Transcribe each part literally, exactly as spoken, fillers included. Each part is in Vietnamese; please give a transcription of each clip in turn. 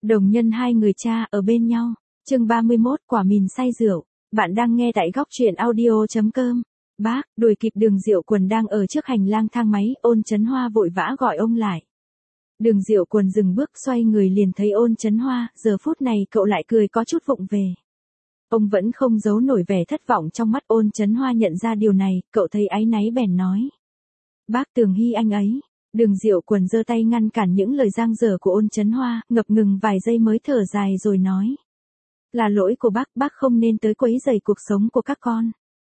Đồng nhân hai người cha ở bên nhau. Chương ba mươi mốt, quả mìn say rượu. Bạn đang nghe tại góc truyện audio chấm com. Bác, đuổi kịp Đường Diệu Quần đang ở trước hành lang thang máy, Ôn Chấn Hoa vội vã gọi ông lại. Đường Diệu Quần dừng bước, xoay người liền thấy Ôn Chấn Hoa, giờ phút này cậu lại cười có chút vụng về. Ông vẫn không giấu nổi vẻ thất vọng trong mắt. Ôn Chấn Hoa nhận ra điều này, cậu thấy áy náy bèn nói. Bác Tường Hy anh ấy. Đường Diệu Quần giơ tay ngăn cản những lời giang dở của Ôn Chấn Hoa, ngập ngừng vài giây mới thở dài rồi nói. Là lỗi của bác, bác không nên tới quấy rầy cuộc sống của các con.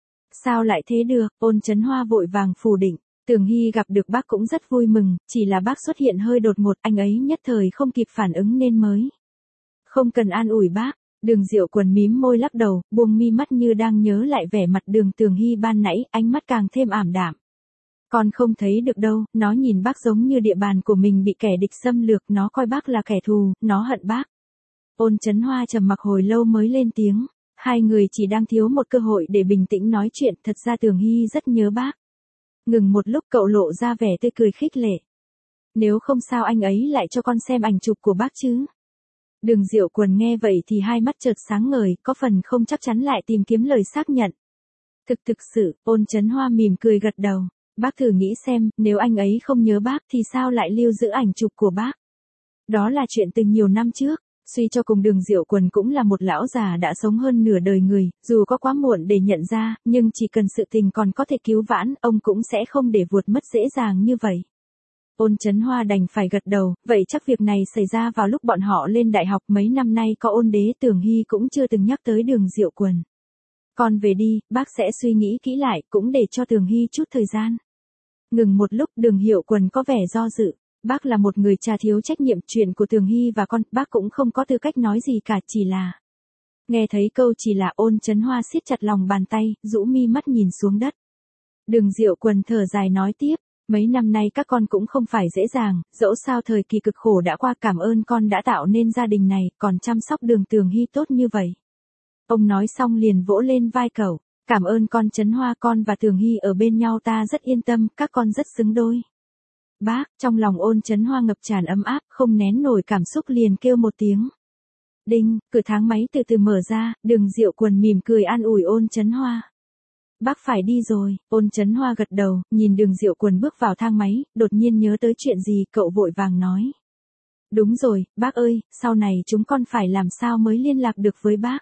Sao lại thế được? Ôn Chấn Hoa vội vàng phủ định. Tường Hy gặp được bác cũng rất vui mừng, chỉ là bác xuất hiện hơi đột ngột, anh ấy nhất thời không kịp phản ứng nên mới. Không cần an ủi bác. Đường Diệu Quần mím môi lắc đầu, buông mi mắt như đang nhớ lại vẻ mặt Đường Tường Hy ban nãy, ánh mắt càng thêm ảm đạm. Con không thấy được đâu, nó nhìn bác giống như địa bàn của mình bị kẻ địch xâm lược, nó coi bác là kẻ thù, nó hận bác. Ôn Chấn Hoa trầm mặc hồi lâu mới lên tiếng, hai người chỉ đang thiếu một cơ hội để bình tĩnh nói chuyện, thật ra Tường Hy rất nhớ bác. Ngừng một lúc cậu lộ ra vẻ tươi cười khích lệ. Nếu không sao anh ấy lại cho con xem ảnh chụp của bác chứ? Đường Diệu Quần nghe vậy thì hai mắt chợt sáng ngời, có phần không chắc chắn lại tìm kiếm lời xác nhận. Thực thực sự, Ôn Chấn Hoa mỉm cười gật đầu. Bác thử nghĩ xem, nếu anh ấy không nhớ bác thì sao lại lưu giữ ảnh chụp của bác? Đó là chuyện từ nhiều năm trước. Suy cho cùng Đường Diệu Quần cũng là một lão già đã sống hơn nửa đời người, dù có quá muộn để nhận ra, nhưng chỉ cần sự tình còn có thể cứu vãn, ông cũng sẽ không để vuột mất dễ dàng như vậy. Ôn Chấn Hoa đành phải gật đầu, vậy chắc việc này xảy ra vào lúc bọn họ lên đại học, mấy năm nay có Ôn Đế Tường Hy cũng chưa từng nhắc tới Đường Diệu Quần. Con về đi, bác sẽ suy nghĩ kỹ lại, cũng để cho Tường Hy chút thời gian. Ngừng một lúc, Đường Diệu Quần có vẻ do dự. Bác là một người cha thiếu trách nhiệm, chuyện của Tường Hy và con, bác cũng không có tư cách nói gì cả, chỉ là. Nghe thấy câu chỉ là, Ôn Chấn Hoa siết chặt lòng bàn tay, rũ mi mắt nhìn xuống đất. Đường Diệu Quần thở dài nói tiếp, mấy năm nay các con cũng không phải dễ dàng, dẫu sao thời kỳ cực khổ đã qua, cảm ơn con đã tạo nên gia đình này, còn chăm sóc Đường Tường Hy tốt như vậy. Ông nói xong liền vỗ lên vai cậu. Cảm ơn con Chấn Hoa, con và Tường Hy ở bên nhau ta rất yên tâm, các con rất xứng đôi. Bác, trong lòng Ôn Chấn Hoa ngập tràn ấm áp, không nén nổi cảm xúc liền kêu một tiếng. Đinh, cửa thang máy từ từ mở ra, Đường Diệu Quần mỉm cười an ủi Ôn Chấn Hoa. Bác phải đi rồi. Ôn Chấn Hoa gật đầu, nhìn Đường Diệu Quần bước vào thang máy, đột nhiên nhớ tới chuyện gì, cậu vội vàng nói. Đúng rồi, bác ơi, sau này chúng con phải làm sao mới liên lạc được với bác?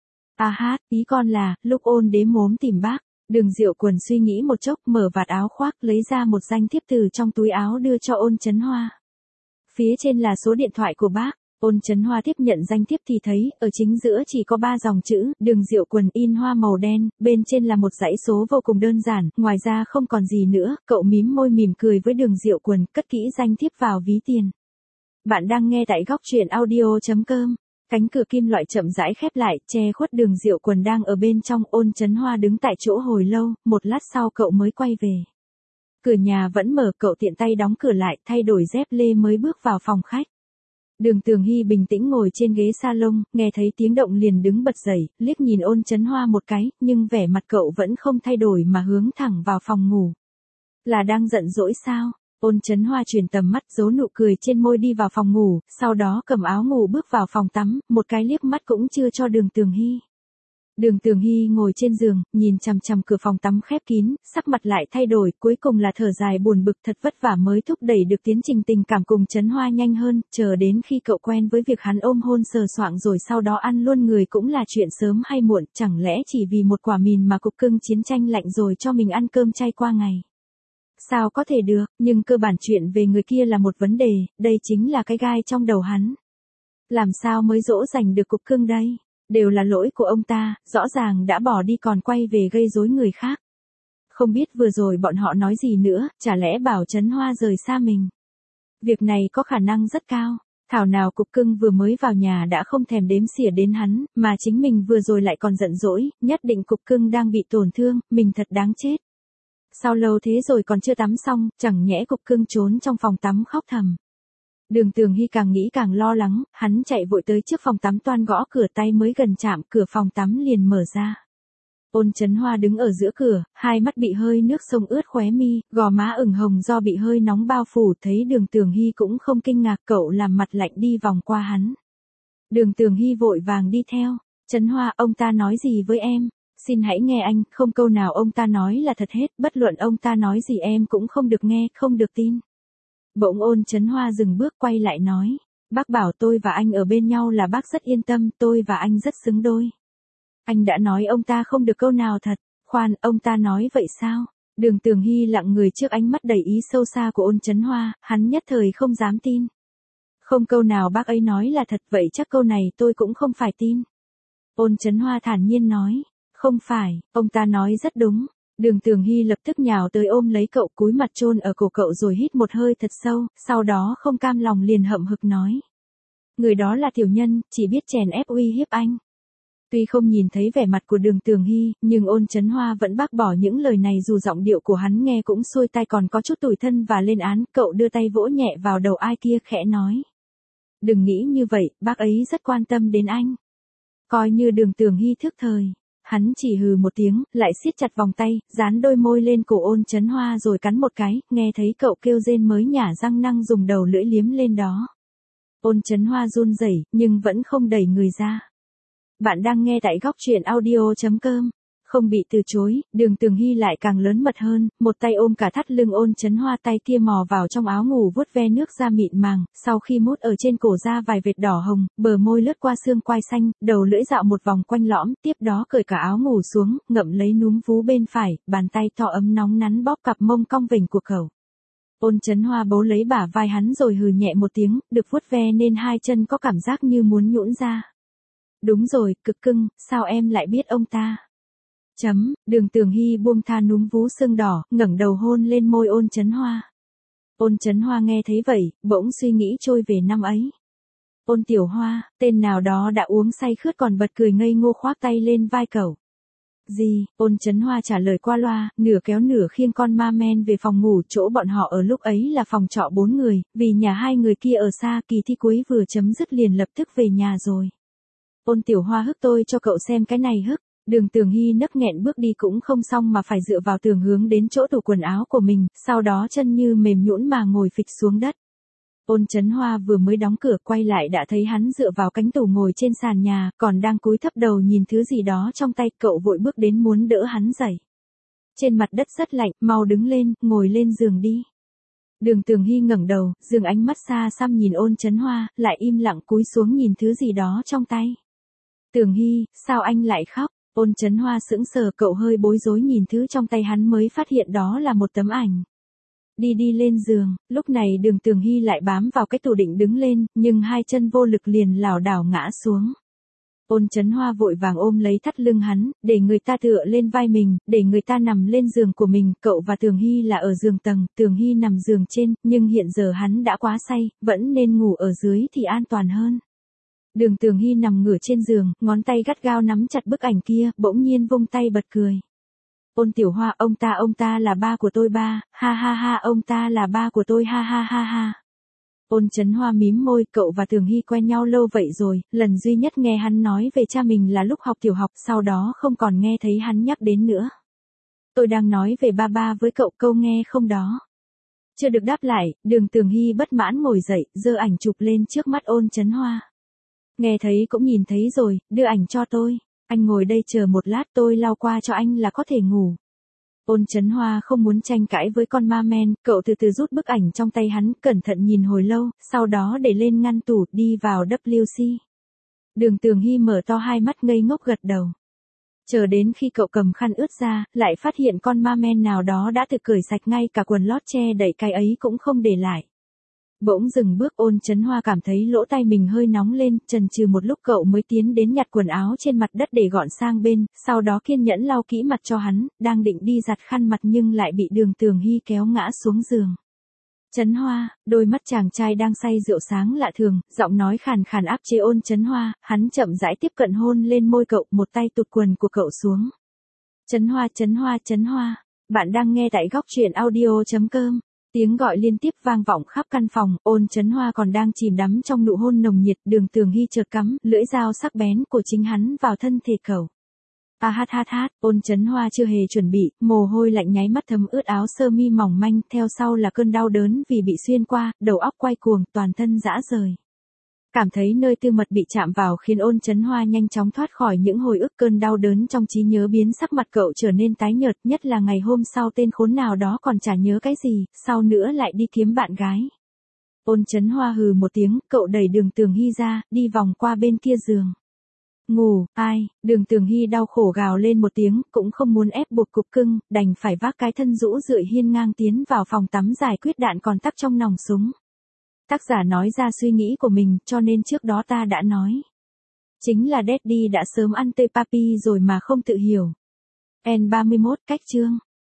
À hát, ý con là, lúc Ôn Đế mốm tìm bác. Đường Diệu Quần suy nghĩ một chốc, mở vạt áo khoác, lấy ra một danh thiếp từ trong túi áo đưa cho Ôn Chấn Hoa. Phía trên là số điện thoại của bác. Ôn Chấn Hoa tiếp nhận danh thiếp thì thấy, ở chính giữa chỉ có ba dòng chữ, Đường Diệu Quần in hoa màu đen, bên trên là một dãy số vô cùng đơn giản, ngoài ra không còn gì nữa, cậu mím môi mỉm cười với Đường Diệu Quần, cất kỹ danh thiếp vào ví tiền. Bạn đang nghe tại góc truyện audio chấm com. Cánh cửa kim loại chậm rãi khép lại, che khuất Đường Diệu Quần đang ở bên trong. Ôn Chấn Hoa đứng tại chỗ hồi lâu, một lát sau cậu mới quay về. Cửa nhà vẫn mở, cậu tiện tay đóng cửa lại, thay đổi dép lê mới bước vào phòng khách. Đường Tường Hy bình tĩnh ngồi trên ghế salon, nghe thấy tiếng động liền đứng bật dậy, liếc nhìn Ôn Chấn Hoa một cái, nhưng vẻ mặt cậu vẫn không thay đổi mà hướng thẳng vào phòng ngủ. Là đang giận dỗi sao? Ôn Chấn Hoa chuyển tầm mắt, giấu nụ cười trên môi đi vào phòng ngủ, sau đó cầm áo ngủ bước vào phòng tắm, một cái liếc mắt cũng chưa cho Đường Tường Hy. Đường Tường Hy ngồi trên giường, nhìn chằm chằm cửa phòng tắm khép kín, sắc mặt lại thay đổi, cuối cùng là thở dài buồn bực, thật vất vả mới thúc đẩy được tiến trình tình cảm cùng Chấn Hoa nhanh hơn, chờ đến khi cậu quen với việc hắn ôm hôn sờ soạng rồi sau đó ăn luôn người cũng là chuyện sớm hay muộn, chẳng lẽ chỉ vì một quả mìn mà cục cưng chiến tranh lạnh rồi cho mình ăn cơm chay qua ngày. Sao có thể được, nhưng cơ bản chuyện về người kia là một vấn đề, đây chính là cái gai trong đầu hắn. Làm sao mới dỗ dành được cục cưng đây? Đều là lỗi của ông ta, rõ ràng đã bỏ đi còn quay về gây rối người khác. Không biết vừa rồi bọn họ nói gì nữa, chả lẽ bảo Chấn Hoa rời xa mình. Việc này có khả năng rất cao. Thảo nào cục cưng vừa mới vào nhà đã không thèm đếm xỉa đến hắn, mà chính mình vừa rồi lại còn giận dỗi, nhất định cục cưng đang bị tổn thương, mình thật đáng chết. Sao lâu thế rồi còn chưa tắm xong, chẳng nhẽ cục cưng trốn trong phòng tắm khóc thầm. Đường Tường Hy càng nghĩ càng lo lắng, hắn chạy vội tới trước phòng tắm toan gõ cửa, tay mới gần chạm, cửa phòng tắm liền mở ra. Ôn Chấn Hoa đứng ở giữa cửa, hai mắt bị hơi nước sông ướt khóe mi, gò má ửng hồng do bị hơi nóng bao phủ, thấy Đường Tường Hy cũng không kinh ngạc, cậu làm mặt lạnh đi vòng qua hắn. Đường Tường Hy vội vàng đi theo. Trấn Hoa, ông ta nói gì với em? Xin hãy nghe anh, không câu nào ông ta nói là thật hết, bất luận ông ta nói gì em cũng không được nghe, không được tin. Bỗng Ôn Trấn Hoa dừng bước quay lại nói. Bác bảo tôi và anh ở bên nhau là bác rất yên tâm, tôi và anh rất xứng đôi. Anh đã nói ông ta không được câu nào thật. Khoan, ông ta nói vậy sao? Đường Tường Hy lặng người trước ánh mắt đầy ý sâu xa của Ôn Trấn Hoa, hắn nhất thời không dám tin. Không câu nào bác ấy nói là thật, vậy chắc câu này tôi cũng không phải tin. Ôn Trấn Hoa thản nhiên nói. Không phải, ông ta nói rất đúng. Đường Tường Hy lập tức nhào tới ôm lấy cậu, cúi mặt chôn ở cổ cậu rồi hít một hơi thật sâu, sau đó không cam lòng liền hậm hực nói. Người đó là tiểu nhân, chỉ biết chèn ép uy hiếp anh. Tuy không nhìn thấy vẻ mặt của Đường Tường Hy, nhưng Ôn Trấn Hoa vẫn bác bỏ những lời này dù giọng điệu của hắn nghe cũng xuôi tai còn có chút tủi thân và lên án, cậu đưa tay vỗ nhẹ vào đầu ai kia khẽ nói. Đừng nghĩ như vậy, bác ấy rất quan tâm đến anh. Coi như Đường Tường Hy thức thời. Hắn chỉ hừ một tiếng, lại siết chặt vòng tay, dán đôi môi lên cổ Ôn Trấn Hoa rồi cắn một cái, nghe thấy cậu kêu rên mới nhả răng năng dùng đầu lưỡi liếm lên đó. Ôn Trấn Hoa run rẩy, nhưng vẫn không đẩy người ra. Bạn đang nghe tại góc truyện audio chấm com. Không bị từ chối, Đường Tường Hy lại càng lớn mật hơn, một tay ôm cả thắt lưng Ôn Trấn Hoa, tay kia mò vào trong áo ngủ vuốt ve nước da mịn màng, sau khi mút ở trên cổ ra vài vệt đỏ hồng, bờ môi lướt qua xương quai xanh, đầu lưỡi dạo một vòng quanh lõm, tiếp đó cởi cả áo ngủ xuống, ngậm lấy núm vú bên phải, bàn tay to ấm nóng nắn bóp cặp mông cong vểnh của cậu. Ôn Trấn Hoa bấu lấy bả vai hắn rồi hừ nhẹ một tiếng, được vuốt ve nên hai chân có cảm giác như muốn nhũn ra. Đúng rồi, cực cưng, sao em lại biết ông ta? Chấm, Đường Tường Hy buông tha núm vú sưng đỏ, ngẩng đầu hôn lên môi Ôn Trấn Hoa. Ôn Trấn Hoa nghe thấy vậy, bỗng suy nghĩ trôi về năm ấy. Ôn Tiểu Hoa, tên nào đó đã uống say khướt còn bật cười ngây ngô khoác tay lên vai cậu. Gì? Ôn Trấn Hoa trả lời qua loa, nửa kéo nửa khiêng con ma men về phòng ngủ, chỗ bọn họ ở lúc ấy là phòng trọ bốn người, vì nhà hai người kia ở xa, kỳ thi cuối vừa chấm dứt liền lập tức về nhà rồi. Ôn Tiểu Hoa hức tôi cho cậu xem cái này hức. Đường Tường Hy nấc nghẹn bước đi cũng không xong mà phải dựa vào tường hướng đến chỗ tủ quần áo của mình, sau đó chân như mềm nhũn mà ngồi phịch xuống đất. Ôn Trấn Hoa vừa mới đóng cửa quay lại đã thấy hắn dựa vào cánh tủ ngồi trên sàn nhà, còn đang cúi thấp đầu nhìn thứ gì đó trong tay, cậu vội bước đến muốn đỡ hắn dậy. Trên mặt đất rất lạnh, mau đứng lên, ngồi lên giường đi. Đường Tường Hy ngẩng đầu, dường ánh mắt xa xăm nhìn Ôn Trấn Hoa, lại im lặng cúi xuống nhìn thứ gì đó trong tay. Tường Hy, sao anh lại khóc? Ôn Trấn Hoa sững sờ, cậu hơi bối rối nhìn thứ trong tay hắn mới phát hiện đó là một tấm ảnh. Đi đi lên giường, lúc này Đường Tường Hy lại bám vào cái tủ định đứng lên, nhưng hai chân vô lực liền lảo đảo ngã xuống. Ôn Trấn Hoa vội vàng ôm lấy thắt lưng hắn, để người ta tựa lên vai mình, để người ta nằm lên giường của mình, cậu và Tường Hy là ở giường tầng, Tường Hy nằm giường trên, nhưng hiện giờ hắn đã quá say, vẫn nên ngủ ở dưới thì an toàn hơn. Đường Tường Hy nằm ngửa trên giường, ngón tay gắt gao nắm chặt bức ảnh kia, bỗng nhiên vung tay bật cười. Ôn Tiểu Hoa, ông ta ông ta là ba của tôi ba, ha ha ha, ông ta là ba của tôi, ha ha ha ha. Ôn Trấn Hoa mím môi, cậu và Tường Hy quen nhau lâu vậy rồi, lần duy nhất nghe hắn nói về cha mình là lúc học tiểu học, sau đó không còn nghe thấy hắn nhắc đến nữa. Tôi đang nói về ba ba với cậu, câu nghe không đó. Chưa được đáp lại, Đường Tường Hy bất mãn ngồi dậy, giơ ảnh chụp lên trước mắt Ôn Trấn Hoa. Nghe thấy cũng nhìn thấy rồi, đưa ảnh cho tôi. Anh ngồi đây chờ một lát, tôi lau qua cho anh là có thể ngủ. Ôn Trấn Hoa không muốn tranh cãi với con ma men, cậu từ từ rút bức ảnh trong tay hắn, cẩn thận nhìn hồi lâu, sau đó để lên ngăn tủ, đi vào vê xê. Đường Tường Hy mở to hai mắt ngây ngốc gật đầu. Chờ đến khi cậu cầm khăn ướt ra, lại phát hiện con ma men nào đó đã tự cởi sạch ngay cả quần lót che đậy cái ấy cũng không để lại. Bỗng dừng bước, Ôn Trấn Hoa cảm thấy lỗ tai mình hơi nóng lên, chần chừ một lúc cậu mới tiến đến nhặt quần áo trên mặt đất để gọn sang bên, sau đó kiên nhẫn lau kỹ mặt cho hắn, đang định đi giặt khăn mặt nhưng lại bị Đường Tường Hy kéo ngã xuống giường. Trấn Hoa, đôi mắt chàng trai đang say rượu sáng lạ thường, giọng nói khàn khàn áp chế Ôn Trấn Hoa, hắn chậm rãi tiếp cận hôn lên môi cậu, một tay tụt quần của cậu xuống. Trấn Hoa, Trấn Hoa, Trấn Hoa, bạn đang nghe tại góc truyện audio chấm com. Tiếng gọi liên tiếp vang vọng khắp căn phòng, Ôn Trấn Hoa còn đang chìm đắm trong nụ hôn nồng nhiệt, Đường Tường Hy chợt cắm lưỡi dao sắc bén của chính hắn vào thân thể cậu. A hát hát hát, Ôn Trấn Hoa chưa hề chuẩn bị, mồ hôi lạnh nháy mắt thấm ướt áo sơ mi mỏng manh, theo sau là cơn đau đớn vì bị xuyên qua, đầu óc quay cuồng, toàn thân rã rời. Cảm thấy nơi tư mật bị chạm vào khiến Ôn Chấn Hoa nhanh chóng thoát khỏi những hồi ức, cơn đau đớn trong trí nhớ biến sắc mặt cậu trở nên tái nhợt, nhất là ngày hôm sau tên khốn nào đó còn chả nhớ cái gì, sau nữa lại đi kiếm bạn gái. Ôn Chấn Hoa hừ một tiếng, cậu đẩy Đường Tường Hy ra, đi vòng qua bên kia giường. Ngủ, ai, Đường Tường Hy đau khổ gào lên một tiếng, cũng không muốn ép buộc cục cưng, đành phải vác cái thân rũ rượi hiên ngang tiến vào phòng tắm giải quyết đạn còn tắc trong nòng súng. Tác giả nói ra suy nghĩ của mình, cho nên trước đó ta đã nói. Chính là Daddy đã sớm ăn tê papi rồi mà không tự hiểu. N ba mươi mốt cách chương.